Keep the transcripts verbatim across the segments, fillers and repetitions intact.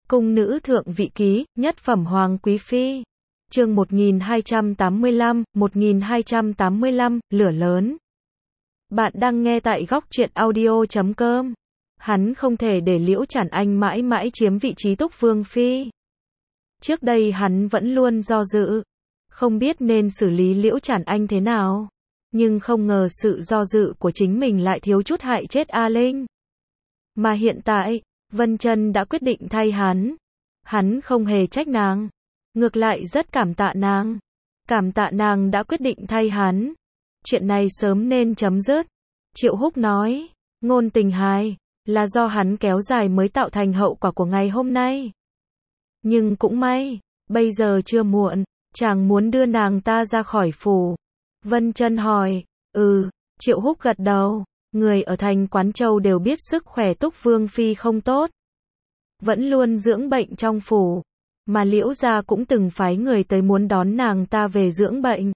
Cung nữ thượng vị ký, nhất phẩm hoàng quý phi. Chương một nghìn hai trăm tám mươi lăm, một nghìn hai trăm tám mươi lăm, lửa lớn. Bạn đang nghe tại góc truyện audio chấm com. Hắn không thể để Liễu Chản Anh mãi mãi chiếm vị trí Túc Vương phi. Trước đây hắn vẫn luôn do dự, không biết nên xử lý Liễu Chản Anh thế nào, nhưng không ngờ sự do dự của chính mình lại thiếu chút hại chết A Linh. Mà hiện tại, Vân Chân đã quyết định thay hắn. Hắn không hề trách nàng, ngược lại rất cảm tạ nàng. Cảm tạ nàng đã quyết định thay hắn. Chuyện này sớm nên chấm dứt. Triệu Húc nói, ngôn tình hài, là do hắn kéo dài mới tạo thành hậu quả của ngày hôm nay. Nhưng cũng may, bây giờ chưa muộn, chàng muốn đưa nàng ta ra khỏi phủ. Vân Chân hỏi, ừ, Triệu Húc gật đầu. Người ở thành Quán Châu đều biết sức khỏe Túc Vương phi không tốt, vẫn luôn dưỡng bệnh trong phủ, mà Liễu gia cũng từng phái người tới muốn đón nàng ta về dưỡng bệnh.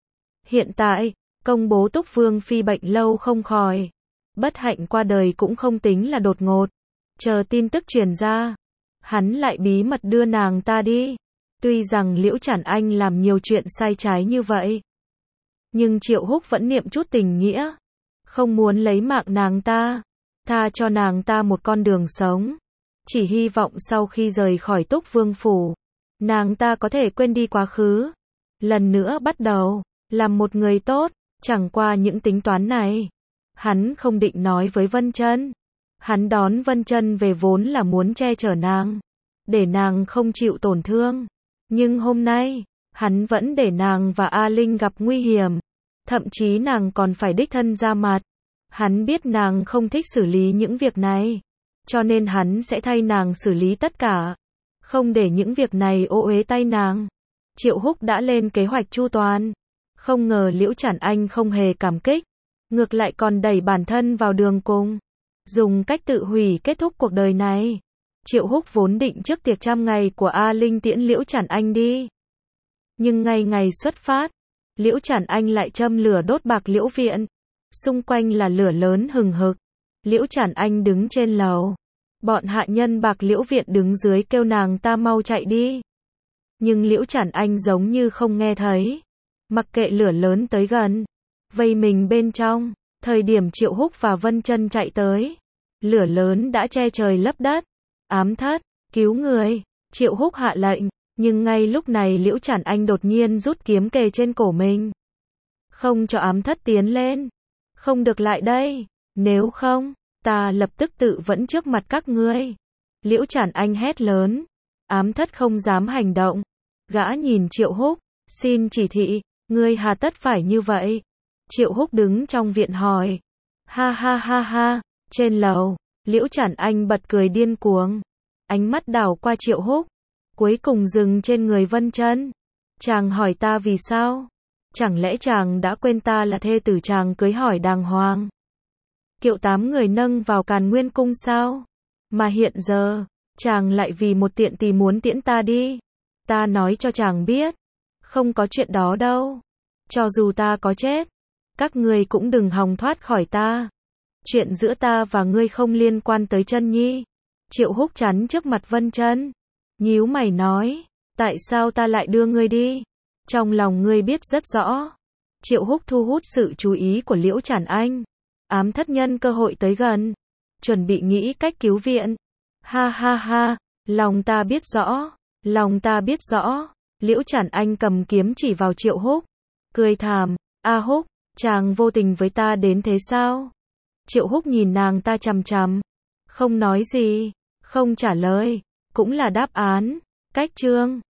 Hiện tại, công bố Túc Vương phi bệnh lâu không khỏi, bất hạnh qua đời cũng không tính là đột ngột. Chờ tin tức truyền ra, hắn lại bí mật đưa nàng ta đi. Tuy rằng Liễu Chản Anh làm nhiều chuyện sai trái như vậy, nhưng Triệu Húc vẫn niệm chút tình nghĩa, không muốn lấy mạng nàng ta, tha cho nàng ta một con đường sống. Chỉ hy vọng sau khi rời khỏi Túc Vương phủ, nàng ta có thể quên đi quá khứ, lần nữa bắt đầu làm một người tốt. Chẳng qua những tính toán này, hắn không định nói với Vân Chân. Hắn đón Vân Chân về vốn là muốn che chở nàng, để nàng không chịu tổn thương. Nhưng hôm nay, hắn vẫn để nàng và A Linh gặp nguy hiểm. Thậm chí nàng còn phải đích thân ra mặt. Hắn biết nàng không thích xử lý những việc này, cho nên hắn sẽ thay nàng xử lý tất cả, không để những việc này ô uế tay nàng. Triệu Húc đã lên kế hoạch chu toàn, không ngờ Liễu Chản Anh không hề cảm kích, ngược lại còn đẩy bản thân vào đường cùng, dùng cách tự hủy kết thúc cuộc đời này. Triệu Húc vốn định trước tiệc trăm ngày của A Linh tiễn Liễu Chản Anh đi, nhưng ngay ngày xuất phát, Liễu Chản Anh lại châm lửa đốt Bạc Liễu viện. Xung quanh là lửa lớn hừng hực. Liễu Chản Anh đứng trên lầu, bọn hạ nhân Bạc Liễu viện đứng dưới kêu nàng ta mau chạy đi. Nhưng Liễu Chản Anh giống như không nghe thấy, mặc kệ lửa lớn tới gần, vây mình bên trong. Thời điểm Triệu Húc và Vân Chân chạy tới, lửa lớn đã che trời lấp đất. Ám thất, cứu người, Triệu Húc hạ lệnh, nhưng ngay lúc này Liễu Chản Anh đột nhiên rút kiếm kề trên cổ mình, không cho ám thất tiến lên. Không được lại đây, nếu không, ta lập tức tự vẫn trước mặt các ngươi. Liễu Chản Anh hét lớn. Ám thất không dám hành động. Gã nhìn Triệu Húc, xin chỉ thị, ngươi hà tất phải như vậy? Triệu Húc đứng trong viện hỏi. Ha ha ha ha, trên lầu, Liễu Chản Anh bật cười điên cuồng. Ánh mắt đảo qua Triệu Húc, cuối cùng dừng trên người Vân Chân. Chàng hỏi ta vì sao? Chẳng lẽ chàng đã quên ta là thê tử chàng cưới hỏi đàng hoàng, kiệu tám người nâng vào Càn Nguyên cung sao? Mà hiện giờ, chàng lại vì một tiện tỳ muốn tiễn ta đi. Ta nói cho chàng biết, không có chuyện đó đâu. Cho dù ta có chết, các ngươi cũng đừng hòng thoát khỏi ta. Chuyện giữa ta và ngươi không liên quan tới Chân Nhi. Triệu Húc chắn trước mặt Vân Chân, nhíu mày nói, tại sao ta lại đưa ngươi đi? Trong lòng ngươi biết rất rõ. Triệu Húc thu hút sự chú ý của Liễu Chản Anh. Ám thất nhân cơ hội tới gần, chuẩn bị nghĩ cách cứu viện. Ha ha ha, lòng ta biết rõ, lòng ta biết rõ. Liễu Chản Anh cầm kiếm chỉ vào Triệu Húc, cười thảm, A Húc, chàng vô tình với ta đến thế sao? Triệu Húc nhìn nàng ta chằm chằm, không nói gì, không trả lời, cũng là đáp án. Cách chương